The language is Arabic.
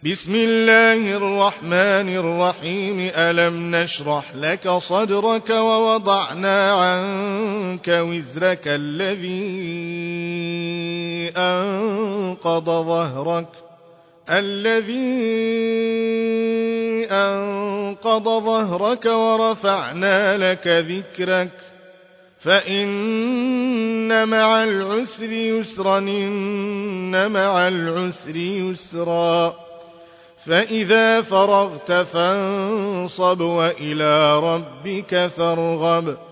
بسم الله الرحمن الرحيم. ألم نشرح لك صدرك ووضعنا عنك وزرك الذي أنقض ظهرك ورفعنا لك ذكرك فإن مع العسر يسرا إن مع العسر يسرا فإذا فرغت فانصب وإلى ربك فارغب